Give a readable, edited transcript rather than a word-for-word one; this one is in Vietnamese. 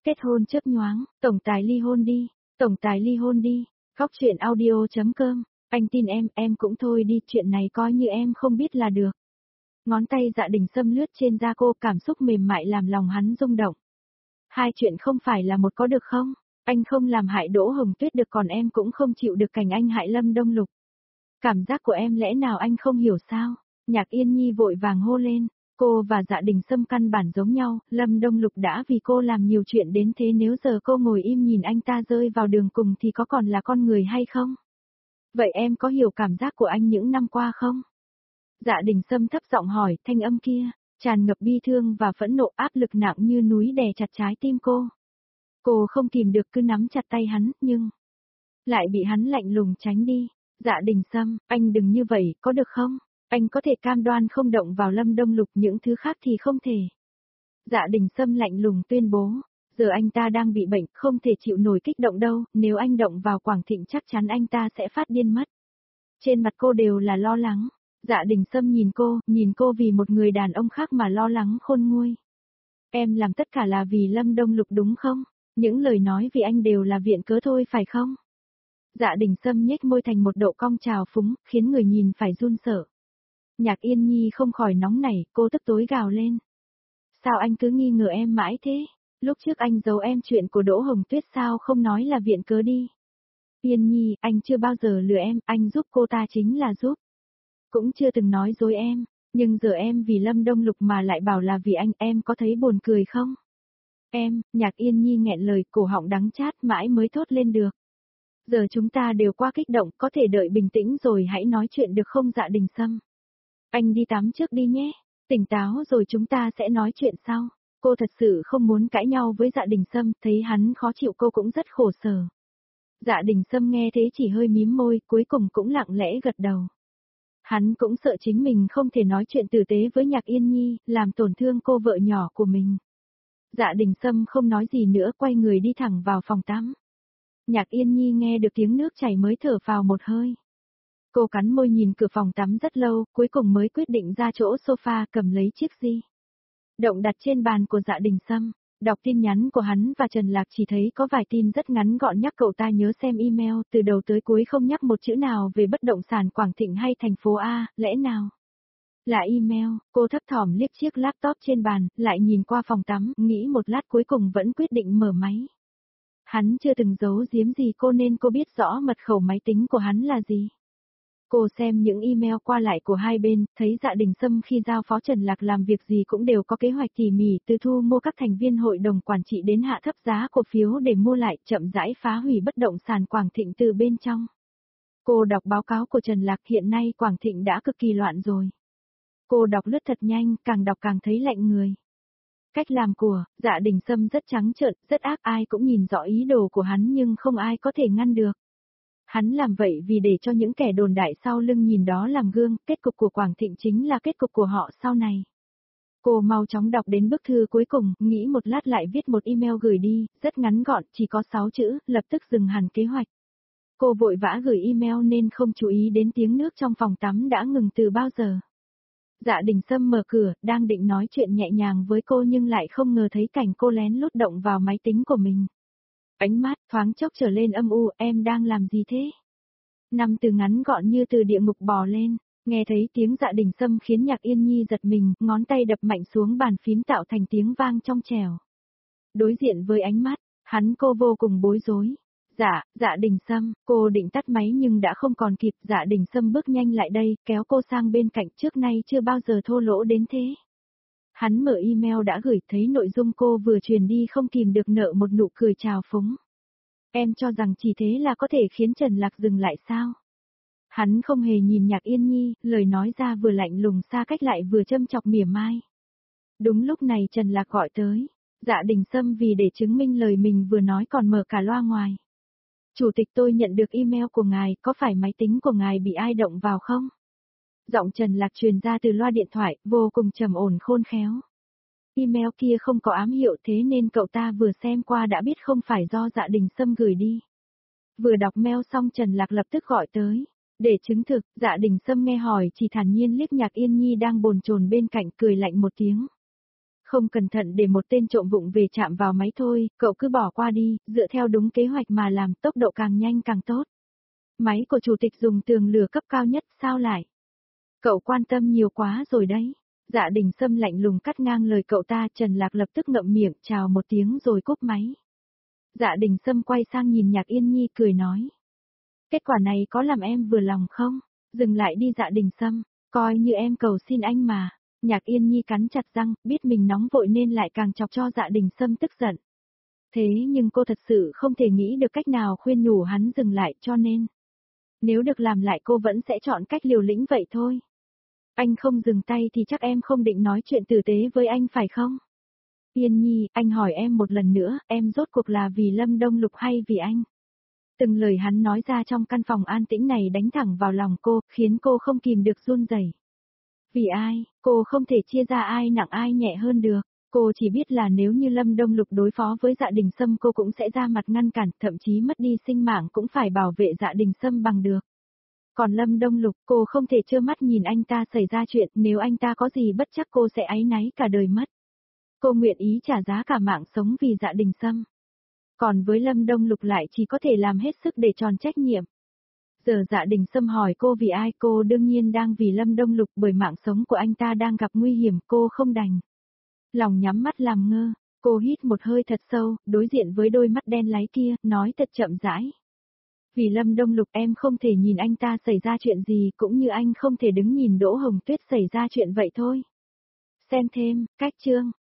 Kết hôn chớp nhoáng, tổng tài ly hôn đi, tổng tài ly hôn đi, góc chuyện audio.com, anh tin em cũng thôi đi, chuyện này coi như em không biết là được. Ngón tay Dạ Đình Sâm lướt trên da cô, cảm xúc mềm mại làm lòng hắn rung động. Hai chuyện không phải là một có được không? Anh không làm hại Đỗ Hồng Tuyết được, còn em cũng không chịu được cảnh anh hại Lâm Đông Lục. Cảm giác của em lẽ nào anh không hiểu sao? Nhạc Yên Nhi vội vàng hô lên. Cô và Dạ Đình Sâm căn bản giống nhau, Lâm Đông Lục đã vì cô làm nhiều chuyện đến thế, nếu giờ cô ngồi im nhìn anh ta rơi vào đường cùng thì có còn là con người hay không? Vậy em có hiểu cảm giác của anh những năm qua không? Dạ Đình Sâm thấp giọng hỏi, thanh âm kia tràn ngập bi thương và phẫn nộ, áp lực nặng như núi đè chặt trái tim cô. Cô không kìm được cứ nắm chặt tay hắn, nhưng lại bị hắn lạnh lùng tránh đi. Dạ Đình Sâm, anh đừng như vậy, có được không? Anh có thể cam đoan không động vào Lâm Đông Lục, những thứ khác thì không thể. Dạ Đình Sâm lạnh lùng tuyên bố, giờ anh ta đang bị bệnh, không thể chịu nổi kích động đâu, nếu anh động vào Quảng Thịnh chắc chắn anh ta sẽ phát điên mất. Trên mặt cô đều là lo lắng. Dạ Đình Sâm nhìn cô vì một người đàn ông khác mà lo lắng khôn nguôi. Em làm tất cả là vì Lâm Đông Lục đúng không? Những lời nói vì anh đều là viện cớ thôi phải không? Dạ Đình Sâm nhếch môi thành một độ cong trào phúng, khiến người nhìn phải run sợ. Nhạc Yên Nhi không khỏi nóng nảy, cô tức tối gào lên. Sao anh cứ nghi ngờ em mãi thế? Lúc trước anh giấu em chuyện của Đỗ Hồng Tuyết, sao không nói là viện cớ đi? Yên Nhi, anh chưa bao giờ lừa em, anh giúp cô ta chính là giúp. Cũng chưa từng nói dối em, nhưng giờ em vì Lâm Đông Lục mà lại bảo là vì anh, em có thấy buồn cười không? Nhạc Yên Nhi nghẹn lời, cổ họng đắng chát mãi mới thốt lên được. Giờ chúng ta đều quá kích động, có thể đợi bình tĩnh rồi hãy nói chuyện được không Dạ Đình Sâm? Anh đi tắm trước đi nhé, tỉnh táo rồi chúng ta sẽ nói chuyện sau. Cô thật sự không muốn cãi nhau với Dạ Đình Sâm, thấy hắn khó chịu cô cũng rất khổ sở. Dạ Đình Sâm nghe thế chỉ hơi mím môi, cuối cùng cũng lặng lẽ gật đầu. Hắn cũng sợ chính mình không thể nói chuyện tử tế với Nhạc Yên Nhi, làm tổn thương cô vợ nhỏ của mình. Dạ Đình Sâm không nói gì nữa, quay người đi thẳng vào phòng tắm. Nhạc Yên Nhi nghe được tiếng nước chảy mới thở phào một hơi. Cô cắn môi nhìn cửa phòng tắm rất lâu, cuối cùng mới quyết định ra chỗ sofa cầm lấy chiếc di động đặt trên bàn của Dạ Đình Sâm. Đọc tin nhắn của hắn và Trần Lạc chỉ thấy có vài tin rất ngắn gọn nhắc cậu ta nhớ xem email, từ đầu tới cuối không nhắc một chữ nào về bất động sản Quảng Thịnh hay thành phố A, lẽ nào là email? Cô thấp thỏm liếc chiếc laptop trên bàn, lại nhìn qua phòng tắm, nghĩ một lát cuối cùng vẫn quyết định mở máy. Hắn chưa từng giấu giếm gì cô nên cô biết rõ mật khẩu máy tính của hắn là gì. Cô xem những email qua lại của hai bên, thấy Dạ Đình Sâm khi giao phó Trần Lạc làm việc gì cũng đều có kế hoạch tỉ mỉ, từ thu mua các thành viên hội đồng quản trị đến hạ thấp giá cổ phiếu để mua lại, chậm rãi phá hủy bất động sản Quảng Thịnh từ bên trong. Cô đọc báo cáo của Trần Lạc, hiện nay Quảng Thịnh đã cực kỳ loạn rồi. Cô đọc lướt thật nhanh, càng đọc càng thấy lạnh người. Cách làm của Dạ Đình Sâm rất trắng trợn, rất ác, ai cũng nhìn rõ ý đồ của hắn nhưng không ai có thể ngăn được. Hắn làm vậy vì để cho những kẻ đồn đại sau lưng nhìn đó làm gương, kết cục của Quảng Thịnh chính là kết cục của họ sau này. Cô mau chóng đọc đến bức thư cuối cùng, nghĩ một lát lại viết một email gửi đi, rất ngắn gọn, chỉ có 6 chữ, lập tức dừng hẳn kế hoạch. Cô vội vã gửi email nên không chú ý đến tiếng nước trong phòng tắm đã ngừng từ bao giờ. Dạ Đình Sâm mở cửa, đang định nói chuyện nhẹ nhàng với cô nhưng lại không ngờ thấy cảnh cô lén lút động vào máy tính của mình. Ánh mắt thoáng chốc trở lên âm u, em đang làm gì thế? 5 từ ngắn gọn như từ địa ngục bò lên, nghe thấy tiếng Dạ Đình Sâm khiến Nhạc Yên Nhi giật mình, ngón tay đập mạnh xuống bàn phím tạo thành tiếng vang trong trẻo. Đối diện với ánh mắt, cô vô cùng bối rối. Dạ Đình Sâm, cô định tắt máy nhưng đã không còn kịp, Dạ Đình Sâm bước nhanh lại đây, kéo cô sang bên cạnh, trước nay chưa bao giờ thô lỗ đến thế. Hắn mở email đã gửi, thấy nội dung cô vừa truyền đi không kìm được nở một nụ cười trào phúng. Em cho rằng chỉ thế là có thể khiến Trần Lạc dừng lại sao? Hắn không hề nhìn Nhạc Yên Nhi, lời nói ra vừa lạnh lùng xa cách lại vừa châm chọc mỉa mai. Đúng lúc này Trần Lạc gọi tới. Dạ Đình Sâm vì để chứng minh lời mình vừa nói còn mở cả loa ngoài. Chủ tịch, tôi nhận được email của ngài, có phải máy tính của ngài bị ai động vào không? Giọng Trần Lạc truyền ra từ loa điện thoại, vô cùng trầm ổn khôn khéo. Email kia không có ám hiệu thế nên cậu ta vừa xem qua đã biết không phải do Dạ Đình Sâm gửi đi. Vừa đọc mail xong Trần Lạc lập tức gọi tới. Để chứng thực, Dạ Đình Sâm nghe hỏi chỉ thản nhiên liếc Nhạc Yên Nhi đang bồn chồn bên cạnh, cười lạnh một tiếng. Không cẩn thận để một tên trộm vụng về chạm vào máy thôi, cậu cứ bỏ qua đi, dựa theo đúng kế hoạch mà làm, tốc độ càng nhanh càng tốt. Máy của chủ tịch dùng tường lửa cấp cao nhất, sao lại? Cậu quan tâm nhiều quá rồi đấy. Dạ Đình Sâm lạnh lùng cắt ngang lời cậu ta, Trần Lạc lập tức ngậm miệng, chào một tiếng rồi cúp máy. Dạ Đình Sâm quay sang nhìn Nhạc Yên Nhi cười nói. Kết quả này có làm em vừa lòng không? Dừng lại đi Dạ Đình Sâm, coi như em cầu xin anh mà. Nhạc Yên Nhi cắn chặt răng, biết mình nóng vội nên lại càng chọc cho Dạ Đình Sâm tức giận. Thế nhưng cô thật sự không thể nghĩ được cách nào khuyên nhủ hắn dừng lại, cho nên nếu được làm lại cô vẫn sẽ chọn cách liều lĩnh vậy thôi. Anh không dừng tay thì chắc em không định nói chuyện tử tế với anh phải không? Yên Nhi, anh hỏi em một lần nữa, em rốt cuộc là vì Lâm Đông Lục hay vì anh? Từng lời hắn nói ra trong căn phòng an tĩnh này đánh thẳng vào lòng cô, khiến cô không kìm được run rẩy. Vì ai, cô không thể chia ra ai nặng ai nhẹ hơn được. Cô chỉ biết là nếu như Lâm Đông Lục đối phó với Dạ Đình Sâm cô cũng sẽ ra mặt ngăn cản, thậm chí mất đi sinh mạng cũng phải bảo vệ Dạ Đình Sâm bằng được. Còn Lâm Đông Lục, cô không thể trơ mắt nhìn anh ta xảy ra chuyện, nếu anh ta có gì bất chắc cô sẽ áy náy cả đời mất. Cô nguyện ý trả giá cả mạng sống vì Dạ Đình Sâm. Còn với Lâm Đông Lục lại chỉ có thể làm hết sức để tròn trách nhiệm. Giờ Dạ Đình Sâm hỏi cô vì ai, cô đương nhiên đang vì Lâm Đông Lục, bởi mạng sống của anh ta đang gặp nguy hiểm, cô không đành lòng nhắm mắt làm ngơ. Cô hít một hơi thật sâu, đối diện với đôi mắt đen láy kia, nói thật chậm rãi. Vì Lâm Đông Lục em không thể nhìn anh ta xảy ra chuyện gì, cũng như anh không thể đứng nhìn Đỗ Hồng Tuyết xảy ra chuyện vậy thôi. Xem thêm, cách chương.